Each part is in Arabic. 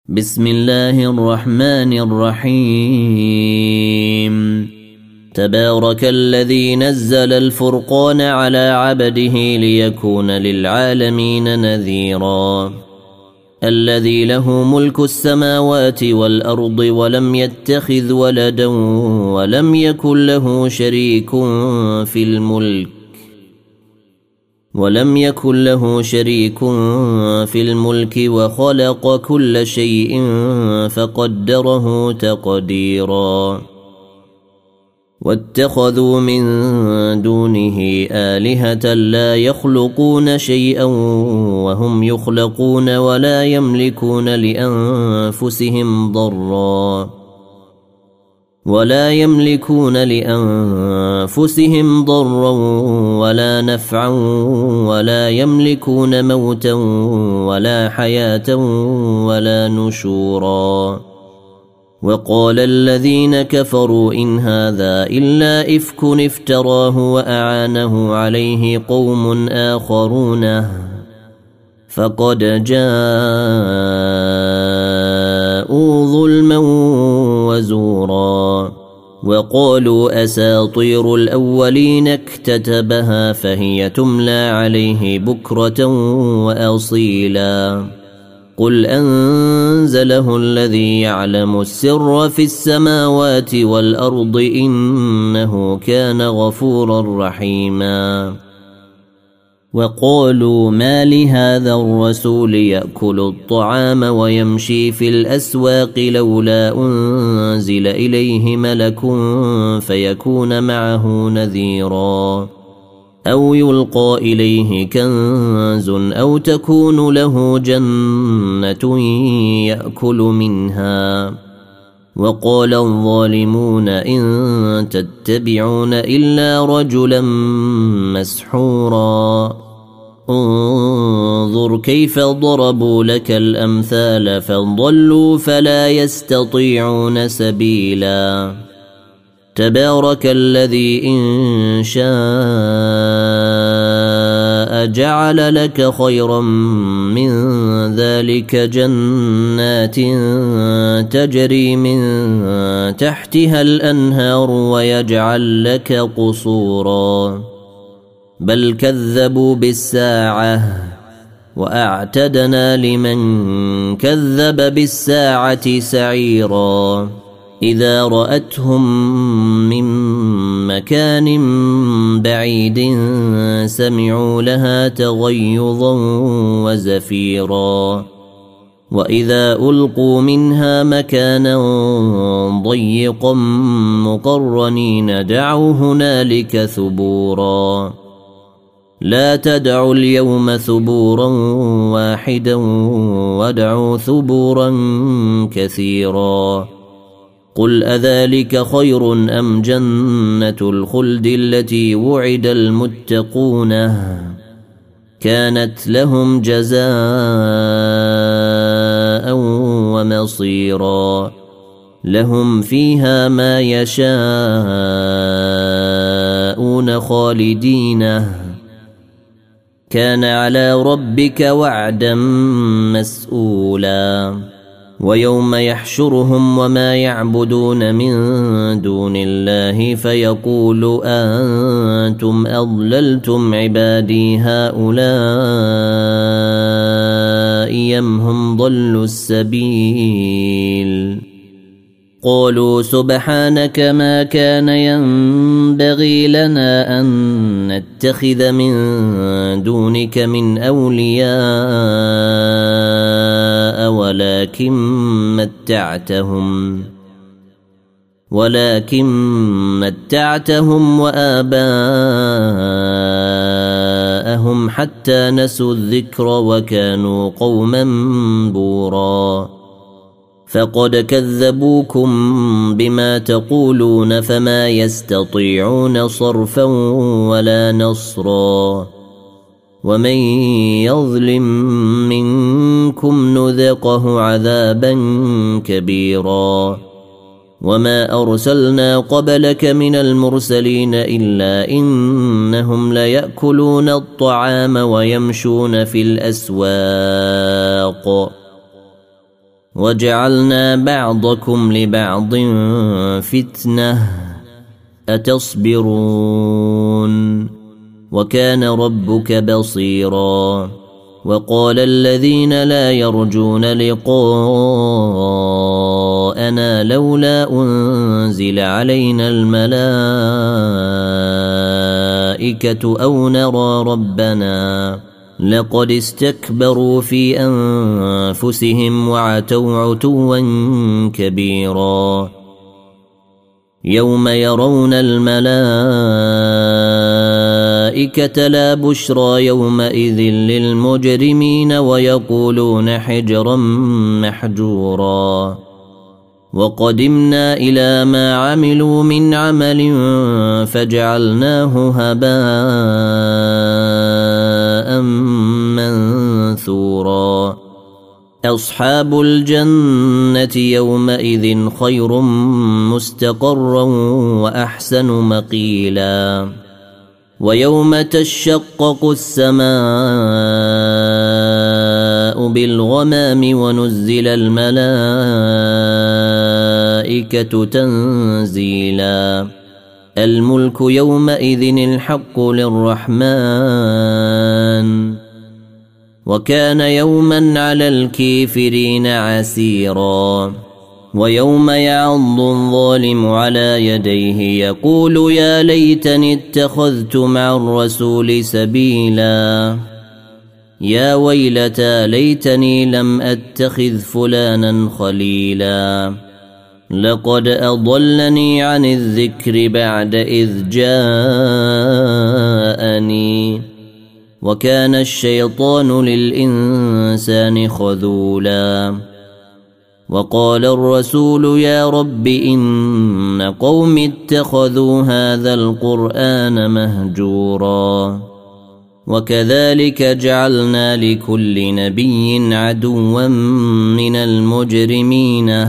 بسم الله الرحمن الرحيم تبارك الذي نزل الفرقان على عبده ليكون للعالمين نذيرا الذي له ملك السماوات والأرض ولم يتخذ ولدا ولم يكن له شريك في الملك وخلق كل شيء فقدره تقديرا واتخذوا من دونه آلهة لا يخلقون شيئا وهم يخلقون ولا يملكون لأنفسهم ضرا ولا نفعا ولا يملكون موتا ولا حياة ولا نشورا وقال الذين كفروا إن هذا إلا إفك افتراه وأعانه عليه قوم آخرون فقد جاءوا ظلما وزورا وقالوا أساطير الأولين اكتتبها فهي تملى عليه بكرة وأصيلا قل أنزله الذي يعلم السر في السماوات والأرض إنه كان غفورا رحيما وقالوا ما لهذا الرسول يأكل الطعام ويمشي في الأسواق لولا أنزل إليه ملك فيكون معه نذيرا أو يلقى إليه كنز أو تكون له جنة يأكل منها وقال الظالمون إن تتبعون إلا رجلا مسحورا انظر كيف ضربوا لك الأمثال فضلوا فلا يستطيعون سبيلا تبارك الذي إن شاء جعل لك خيرا من ذلك جنات تجري من تحتها الأنهار ويجعل لك قصورا بل كذبوا بالساعة وأعتدنا لمن كذب بالساعة سعيرا إذا رأتهم من مكان بعيد سمعوا لها تغيظا وزفيرا وإذا ألقوا منها مكانا ضيقا مقرنين دعوا هنالك ثبورا لا تدعوا اليوم ثبورا واحدا وادعوا ثبورا كثيرا قل أذلك خير أم جنة الخلد التي وعد المتقون كانت لهم جزاء ومصيرا لهم فيها ما يشاءون خالدين كان على ربك وعدا مسؤولا ويوم يحشرهم وما يعبدون من دون الله فيقول أنتم أضللتم عبادي هؤلاء أم هم ضلوا السبيل قالوا سبحانك ما كان ينبغي لنا أن نتخذ من دونك من أولياء ولكن متعتهم وآباءهم حتى نسوا الذكر وكانوا قوما بورا فقد كذبوكم بما تقولون فما يستطيعون صرفا ولا نصرا ومن يظلم منكم نذقه عذابا كبيرا وما أرسلنا قبلك من المرسلين إلا إنهم ليأكلون الطعام ويمشون في الأسواق وجعلنا بعضكم لبعض فتنة أتصبرون وكان ربك بصيرا. وقال الذين لا يرجون لقاءنا لولا أنزل علينا الملائكة أو نرى ربنا لقد استكبروا في أنفسهم وعتوا عتوا كبيرا. يوم يرون الملائكة لا بشرى يومئذ للمجرمين ويقولون حجرا محجورا. وقدمنا إلى ما عملوا من عمل فجعلناه هباء منثورا. أصحاب الجنة يومئذ خير مستقرا وأحسن مقيلا. ويوم تشقق السماء بالغمام ونزل الملائكة تنزيلا. الملك يومئذ الحق للرحمن وكان يوما على الكافرين عسيرا. ويوم يعض الظالم على يديه يقول يا ليتني اتخذت مع الرسول سبيلا. يا ويلتى ليتني لم أتخذ فلانا خليلا. لقد أضلني عن الذكر بعد إذ جاءني وكان الشيطان للإنسان خذولا. وقال الرسول يا رب إن قوم اتخذوا هذا القرآن مهجورا. وكذلك جعلنا لكل نبي عدوا من المجرمين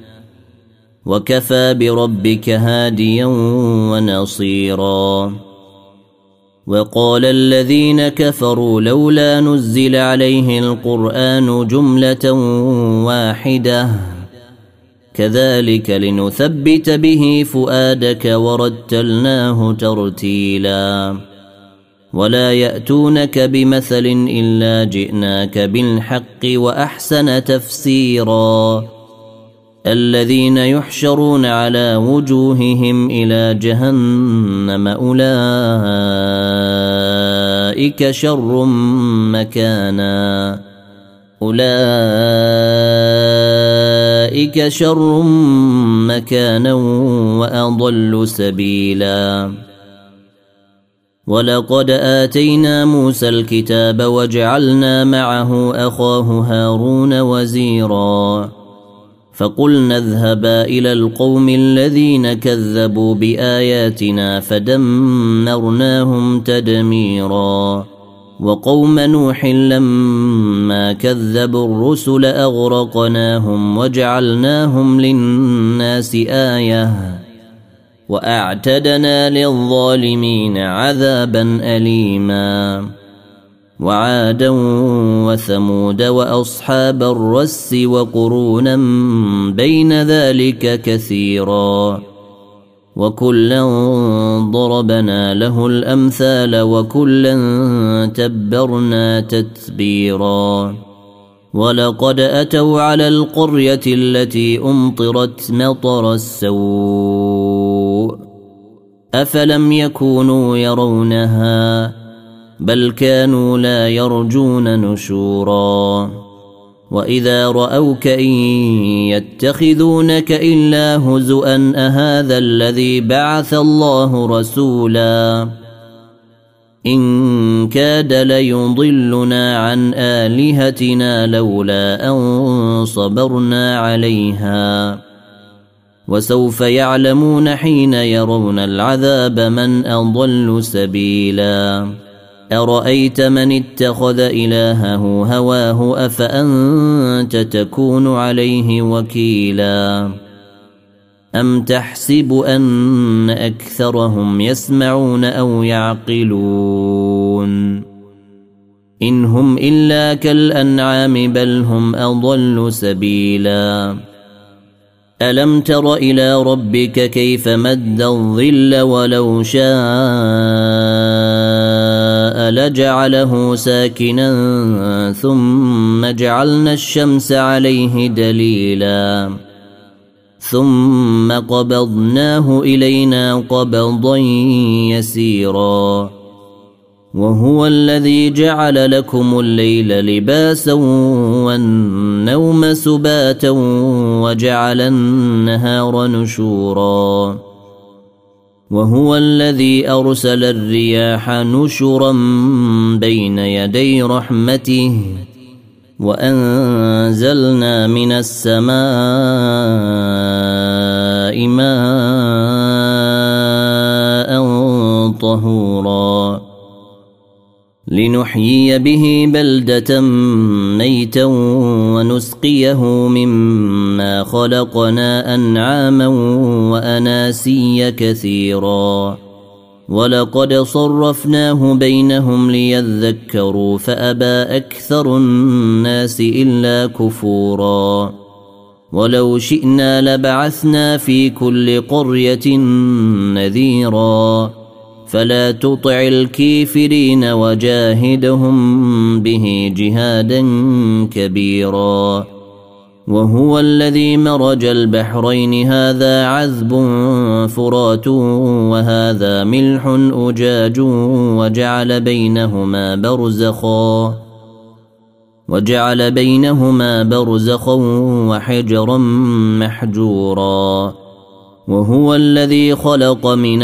وكفى بربك هاديا ونصيرا. وقال الذين كفروا لولا نزل عليه القرآن جملة واحدة كذلك لنثبت به فؤادك ورتلناه ترتيلا. ولا يأتونك بمثل إلا جئناك بالحق وأحسن تفسيرا. الذين يحشرون على وجوههم إلى جهنم أولئك شر مكانا وأضل سبيلا. ولقد آتينا موسى الكتاب وجعلنا معه أخاه هارون وزيرا. فقلنا اذهبا إلى القوم الذين كذبوا بآياتنا فدمرناهم تدميرا. وقوم نوح لما كذبوا الرسل أغرقناهم وجعلناهم للناس آية وأعتدنا للظالمين عذابا أليما. وعادا وثمود وأصحاب الرس وقرونا بين ذلك كثيرا. وكلا ضربنا له الأمثال وكلا تبرنا تتبيرا. ولقد أتوا على القرية التي أمطرت مطر السوء أفلم يكونوا يرونها بل كانوا لا يرجون نشورا. وإذا رأوك إن يتخذونك إلا هزؤا أهذا الذي بعث الله رسولا. إن كاد ليضلنا عن آلهتنا لولا أن صبرنا عليها. وسوف يعلمون حين يرون العذاب من أضل سبيلا. أرأيت من اتخذ إلهه هواه أفأنت تكون عليه وكيلا. أم تحسب أن أكثرهم يسمعون أو يعقلون إن هم إلا كالأنعام بل هم أضل سبيلا ألم تر إلى ربك كيف مد الظل ولو شاء لجعله ساكنا ثم جعلنا الشمس عليه دليلا ثم قبضناه إلينا قبضا يسيرا وهو الذي جعل لكم الليل لباسا والنوم سباتا وجعل النهار نشورا وهو الذي أرسل الرياح نشرا بين يدي رحمته وأنزلنا من السماء ماء طهورا لنحيي به بلدة ميتا ونسقيه مما خلقنا أنعاما وأناسيا كثيرا ولقد صرفناه بينهم ليذكروا فأبى أكثر الناس إلا كفورا ولو شئنا لبعثنا في كل قرية نذيرا فلا تطع الكافرين وجاهدهم به جهادا كبيرا وهو الذي مرج البحرين هذا عذب فرات وهذا ملح أجاج وجعل بينهما برزخا وحجرا محجورا وهو الذي خلق من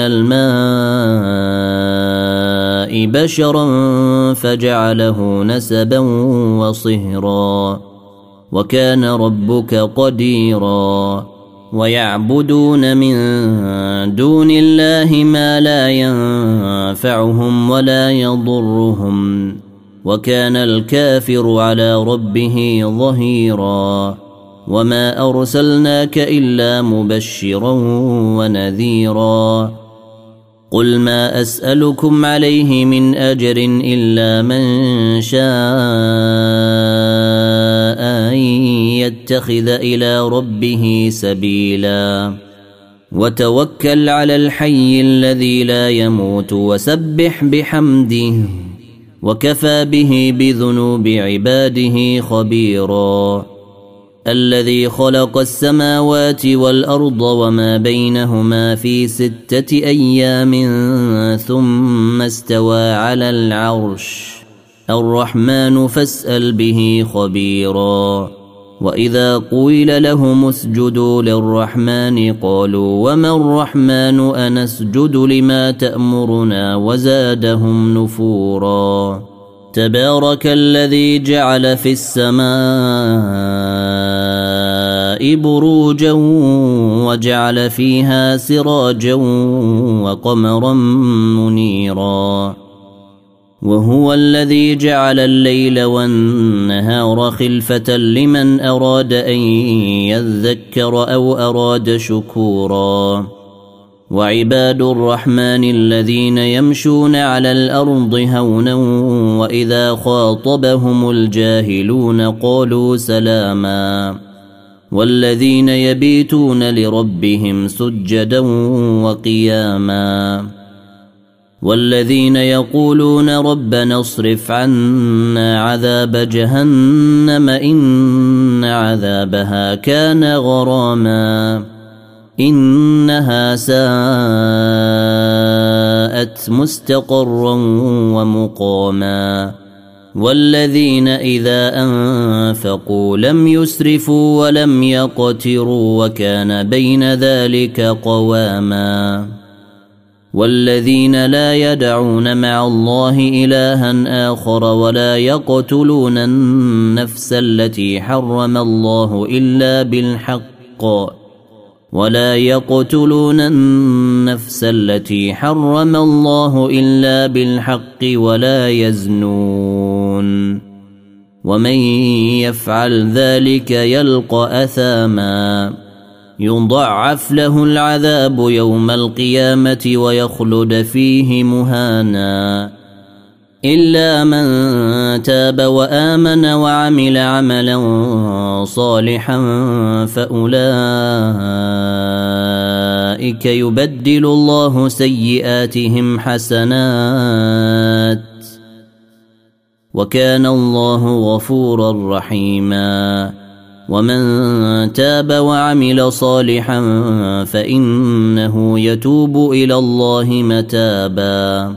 الماء بشرا فجعله نسبا وصهرا وكان ربك قديرا ويعبدون من دون الله ما لا ينفعهم ولا يضرهم وكان الكافر على ربه ظهيرا وما أرسلناك إلا مبشرا ونذيرا قل ما أسألكم عليه من أجر إلا من شاء أن يتخذ إلى ربه سبيلا وتوكل على الحي الذي لا يموت وسبح بحمده وكفى به بذنوب عباده خبيرا الذي خلق السماوات والأرض وما بينهما في 6 أيام ثم استوى على العرش الرحمن فاسأل به خبيرا وإذا قيل لهم اسجدوا للرحمن قالوا وما الرحمن أنسجد لما تأمرنا وزادهم نفورا تبارك الذي جعل في السماء بروجا وجعل فيها سراجا وقمرا منيرا وهو الذي جعل الليل والنهار خلفة لمن أراد أن يذكر أو أراد شكورا وعباد الرحمن الذين يمشون على الأرض هونا وإذا خاطبهم الجاهلون قالوا سلاما والذين يبيتون لربهم سجدا وقياما والذين يقولون ربنا اصرف عنا عذاب جهنم إن عذابها كان غراما إنها ساءت مستقرا ومقاما والذين إذا أنفقوا لم يسرفوا ولم يقتروا وكان بين ذلك قواما والذين لا يدعون مع الله إلها آخر ولا يقتلون النفس التي حرم الله إلا بالحق ولا يزنون ومن يفعل ذلك يلقى أثاما يضاعف له العذاب يوم القيامة ويخلد فيه مهانا إلا من تاب وآمن وعمل عملا صالحا فأولئك يبدل الله سيئاتهم حسنات وكان الله غفورا رحيما ومن تاب وعمل صالحا فإنه يتوب إلى الله متابا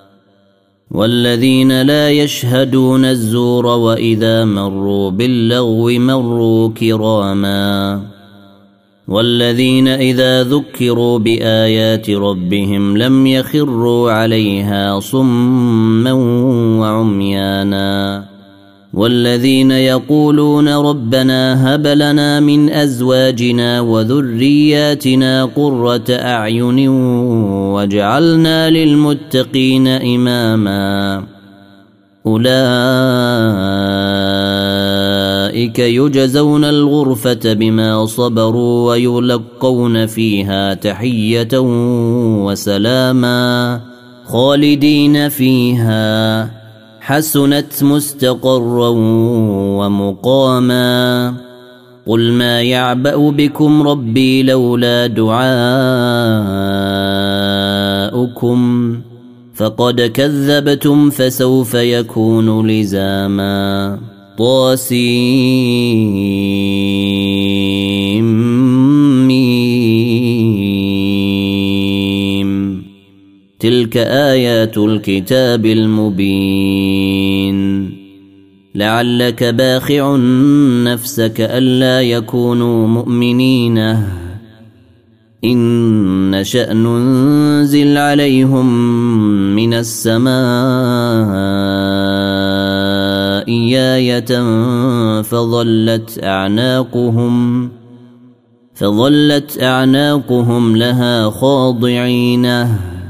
والذين لا يشهدون الزور وإذا مروا باللغو مروا كراما والذين إذا ذكروا بآيات ربهم لم يخروا عليها صما وعميانا والذين يقولون ربنا هب لنا من أزواجنا وذرياتنا قرة أعين واجعلنا للمتقين إماما أولئك يجزون الغرفة بما صبروا ويلقون فيها تحية وسلاما خالدين فيها حسنت مستقرا ومقاما قل ما يعبأ بكم ربي لولا دعاؤكم فقد كذبتم فسوف يكون لزاما طاسيم تلك آيات الكتاب المبين لعلك باخع نفسك ألا يكونوا مؤمنين إن نشأ ننزل عليهم من السماء آية فظلت أعناقهم لها خاضعين